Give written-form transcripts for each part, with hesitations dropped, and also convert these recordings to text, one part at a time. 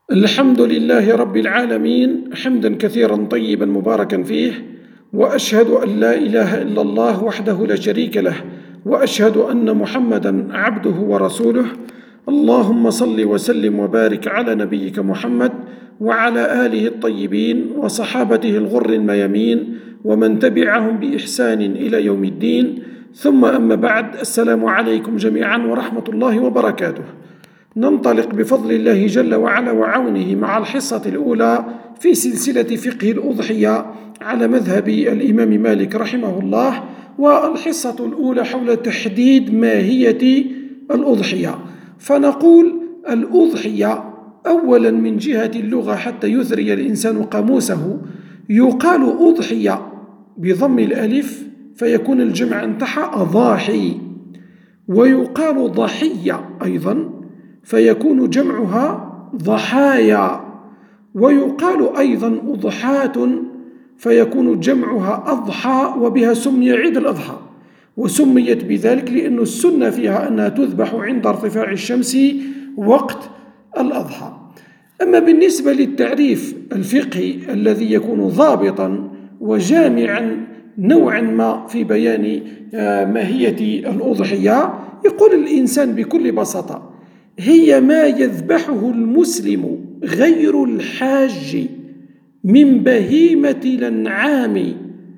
الحمد لله رب العالمين حمدا كثيرا طيبا مباركا فيه، وأشهد أن لا إله إلا الله وحده لا شريك له، وأشهد أن محمدا عبده ورسوله. اللهم صل وسلم وبارك على نبيك محمد وعلى آله الطيبين وصحابته الغر الميامين ومن تبعهم بإحسان إلى يوم الدين. ثم أما بعد، السلام عليكم جميعا ورحمة الله وبركاته. ننطلق بفضل الله جل وعلا وعونه مع الحصة الأولى في سلسلة فقه الأضحية على مذهب الإمام مالك رحمه الله، والحصة الأولى حول تحديد ماهية الأضحية. فنقول الأضحية أولا من جهة اللغة حتى يثري الإنسان قاموسه، يقال أضحية بضم الألف فيكون الجمع انتحى أضاحي، ويقال ضحية أيضا فيكون جمعها ضحايا، ويقال أيضا أضحاة فيكون جمعها أضحى، وبها سمي عيد الأضحى، وسميت بذلك لأن السنة فيها أنها تذبح عند ارتفاع الشمس وقت الأضحى. أما بالنسبة للتعريف الفقهي الذي يكون ضابطا وجامعا نوعا ما في بيان ماهية الأضحية، يقول الإنسان بكل بساطة: هي ما يذبحه المسلم غير الحاج من بهيمة الأنعام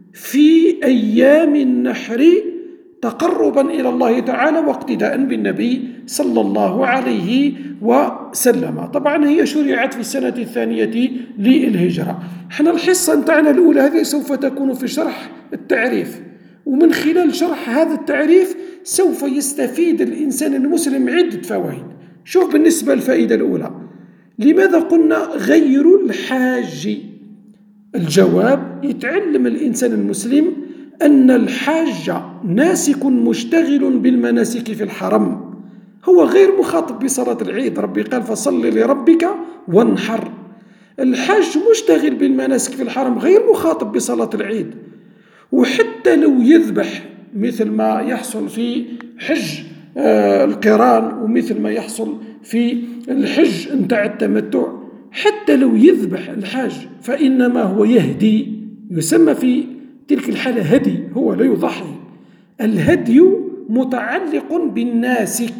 في أيام النحر تقربا إلى الله تعالى واقتداء بالنبي صلى الله عليه وسلم. طبعا هي شرعت في السنة الثانية للهجرة. احنا الحصة نتاعنا الأولى هذه سوف تكون في شرح التعريف، ومن خلال شرح هذا التعريف سوف يستفيد الإنسان المسلم عدة فوائد. شوف، بالنسبة للفائدة الأولى، لماذا قلنا غير الحاج؟ الجواب: يتعلم الإنسان المسلم أن الحاج ناسك مشتغل بالمناسك في الحرم، هو غير مخاطب بصلاة العيد. ربي قال: فصل لربك وانحر. الحاج مشتغل بالمناسك في الحرم، غير مخاطب بصلاة العيد. وحتى لو يذبح مثل ما يحصل في حج القران ومثل ما يحصل في الحج نتاع التمتع، حتى لو يذبح الحاج فإنما هو يهدي، يسمى في تلك الحالة هدي، هو لا يضحي. الهدي متعلق بالناسك،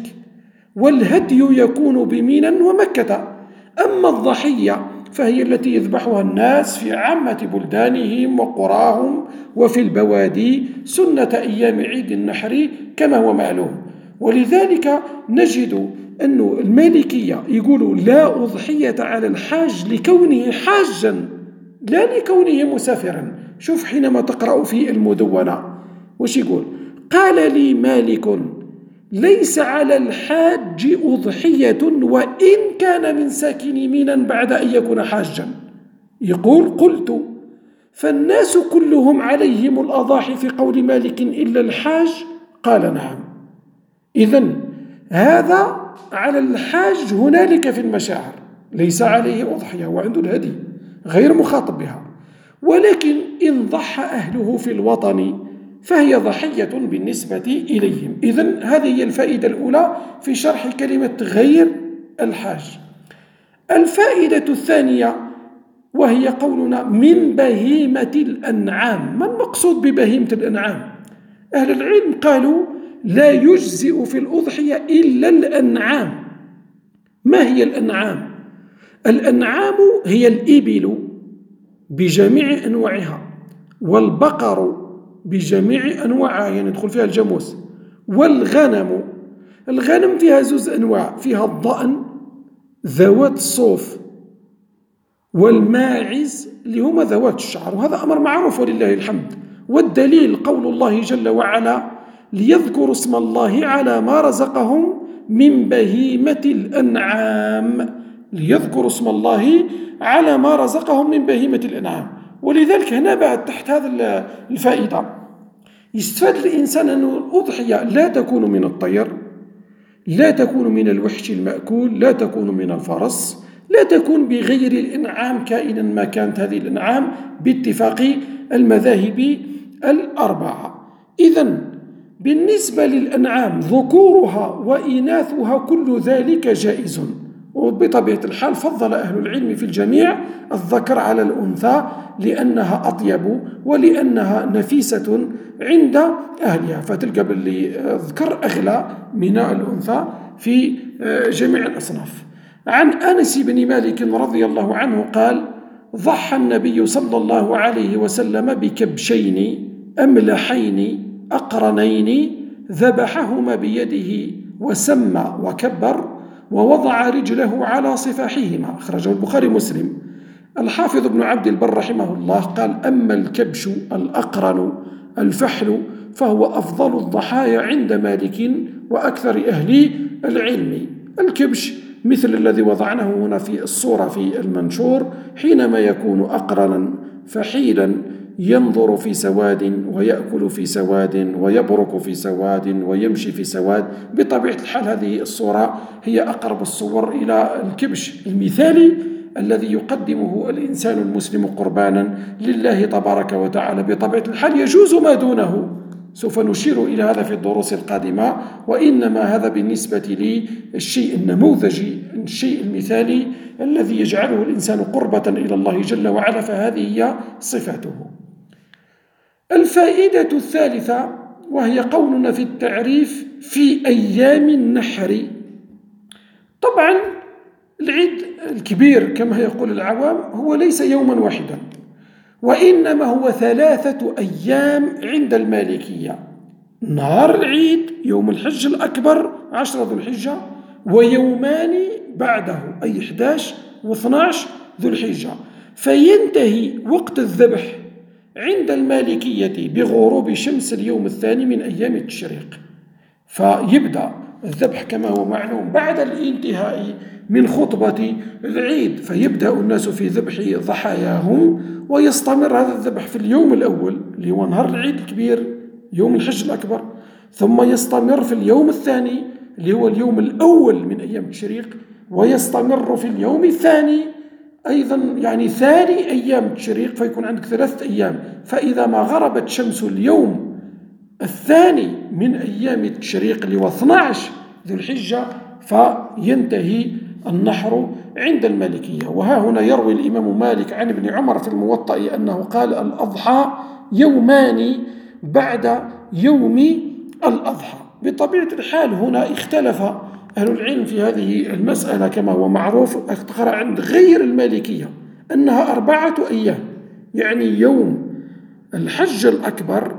والهدي يكون بمنى ومكة. أما الضحية فهي التي يذبحها الناس في عامة بلدانهم وقراهم وفي البوادي سنة أيام عيد النحر كما هو معلوم. ولذلك نجد أن المالكية يقولوا لا أضحية على الحاج لكونه حاجا لا لكونه مسافرا. شوف، حينما تقرأ في المدونة وش يقول: قال لي مالك: ليس على الحاج أضحية وإن كان من ساكن مينا بعد أن يكون حاجا. يقول: قلت: فالناس كلهم عليهم الأضاحي في قول مالك إلا الحاج؟ قال: نعم. إذن هذا على الحاج هنالك في المشاعر ليس عليه أضحية وعنده الهدي غير مخاطب بها، ولكن إن ضحى أهله في الوطن فهي ضحية بالنسبة إليهم. إذن هذه هي الفائدة الأولى في شرح كلمة غير الحاج. الفائدة الثانية وهي قولنا من بهيمة الأنعام. ما المقصود ببهيمة الأنعام؟ أهل العلم قالوا لا يجزئ في الأضحية إلا الأنعام. ما هي الأنعام؟ الأنعام هي الإبل بجميع أنواعها، والبقر بجميع أنواعها يعني يدخل فيها الجاموس، والغنم. الغنم فيها زوز أنواع، فيها الضأن ذوات الصوف، والماعز اللي هما ذوات الشعر، وهذا أمر معروف ولله الحمد. والدليل قول الله جل وعلا: ليذكروا اسم الله على ما رزقهم من بهيمة الأنعام. ليذكروا اسم الله على ما رزقهم من بهيمة الأنعام. ولذلك هنا بعد تحت هذا الفائدة يستفاد الإنسان أن الأضحية لا تكون من الطير، لا تكون من الوحش المأكول، لا تكون من الفرس، لا تكون بغير الإنعام كائنا ما كانت هذه الإنعام باتفاق المذاهب الأربعة. إذن بالنسبة للأنعام ذكورها وإناثها كل ذلك جائز، وبطبيعة الحال فضل أهل العلم في الجميع الذكر على الأنثى لأنها أطيب ولأنها نفيسة عند أهلها، فتلقى باللي الذكر أغلى من الأنثى في جميع الأصناف. عن أنس بن مالك رضي الله عنه قال: ضحى النبي صلى الله عليه وسلم بكبشين أملحين أقرنين ذبحهما بيده وسمى وكبر ووضع رجله على صفاحهما، أخرجه البخاري ومسلم. الحافظ ابن عبد البر رحمه الله قال: أما الكبش الأقرن الفحل فهو أفضل الضحايا عند مالك وأكثر أهل العلم. الكبش مثل الذي وضعناه هنا في الصورة في المنشور، حينما يكون أقرنا فحيلا ينظر في سواد ويأكل في سواد ويبرك في سواد ويمشي في سواد. بطبيعة الحال هذه الصورة هي أقرب الصور إلى الكبش المثالي الذي يقدمه الإنسان المسلم قربانا لله تبارك وتعالى. بطبيعة الحال يجوز ما دونه، سوف نشير إلى هذا في الدروس القادمة، وإنما هذا بالنسبة للشيء النموذجي، الشيء المثالي الذي يجعله الإنسان قربة إلى الله جل وعلا، فهذه هي صفاته. الفائدة الثالثة وهي قولنا في التعريف في أيام النحر. طبعا العيد الكبير كما يقول العوام هو ليس يوما واحدا، وإنما هو 3 أيام عند المالكية: نهار العيد يوم الحج الأكبر 10 ذو الحجة، ويومان بعده أي 11 و12 ذو الحجة. فينتهي وقت الذبح عند المالكية بغروب شمس اليوم الثاني من أيام التشريق، فيبدأ الذبح كما هو معلوم بعد الانتهاء من خطبة العيد، فيبدأ الناس في ذبح ضحاياهم، ويستمر هذا الذبح في اليوم الأول اللي هو نهار العيد الكبير يوم الحج الأكبر، ثم يستمر في اليوم الثاني اللي هو اليوم الأول من أيام التشريق، ويستمر في اليوم الثاني أيضا يعني ثاني أيام التشريق، فيكون عندك 3 أيام. فإذا ما غربت شمس اليوم الثاني من أيام التشريق اللي هو 12 ذو الحجة فينتهي النحر عند المالكية. وها هنا يروي الإمام مالك عن ابن عمر في الموطأ أنه قال: الأضحى يومان بعد يوم الأضحى. بطبيعة الحال هنا اختلف أهل العلم في هذه المسألة كما هو معروف اختار عند غير المالكية أنها 4 أيام، يعني يوم الحج الأكبر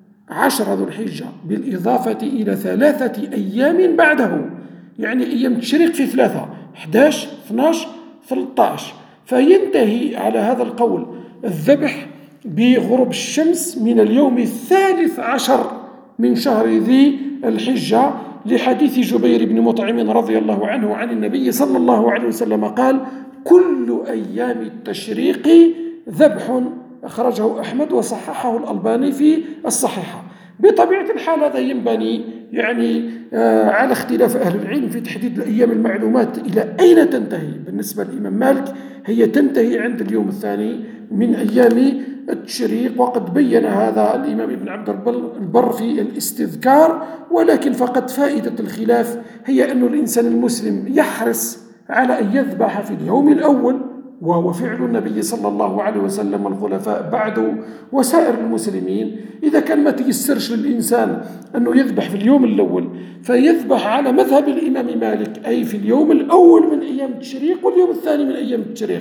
10 ذو الحجة بالإضافة إلى 3 أيام بعده، يعني أيام التشريق في 3 11 12 13. فينتهي على هذا القول الذبح بغروب الشمس من اليوم 13 من شهر ذي الحجة، لحديث جبير بن مطعم رضي الله عنه عن النبي صلى الله عليه وسلم قال: كل أيام التشريق ذبح، أخرجه أحمد وصححه الألباني في الصحيحة. بطبيعة الحال هذا ينبني يعني على اختلاف أهل العلم في تحديد الأيام المعلومات إلى أين تنتهي. بالنسبة للإمام مالك هي تنتهي عند اليوم الثاني من أيام التشريق، وقد بين هذا الإمام ابن عبد البر في الاستذكار. ولكن فقط فائدة الخلاف هي أن الإنسان المسلم يحرص على أن يذبح في اليوم الأول، وهو فعل النبي صلى الله عليه وسلم والخلفاء بعده وسائر المسلمين. إذا كان ما تيسرش للإنسان أنه يذبح في اليوم الأول فيذبح على مذهب الإمام مالك، أي في اليوم الأول من أيام التشريق واليوم الثاني من أيام التشريق.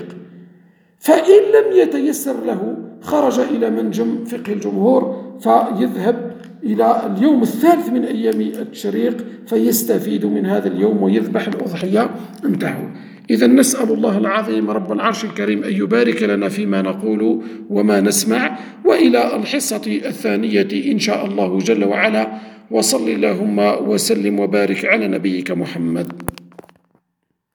فإن لم يتيسر له خرج إلى منجم فقه الجمهور فيذهب إلى اليوم الثالث من أيام التشريق فيستفيد من هذا اليوم ويذبح الأضحية انتهوا. إذا نسأل الله العظيم رب العرش الكريم أن يبارك لنا فيما نقول وما نسمع، وإلى الحصة الثانية إن شاء الله جل وعلا. وصل اللهم وسلم وبارك على نبيك محمد.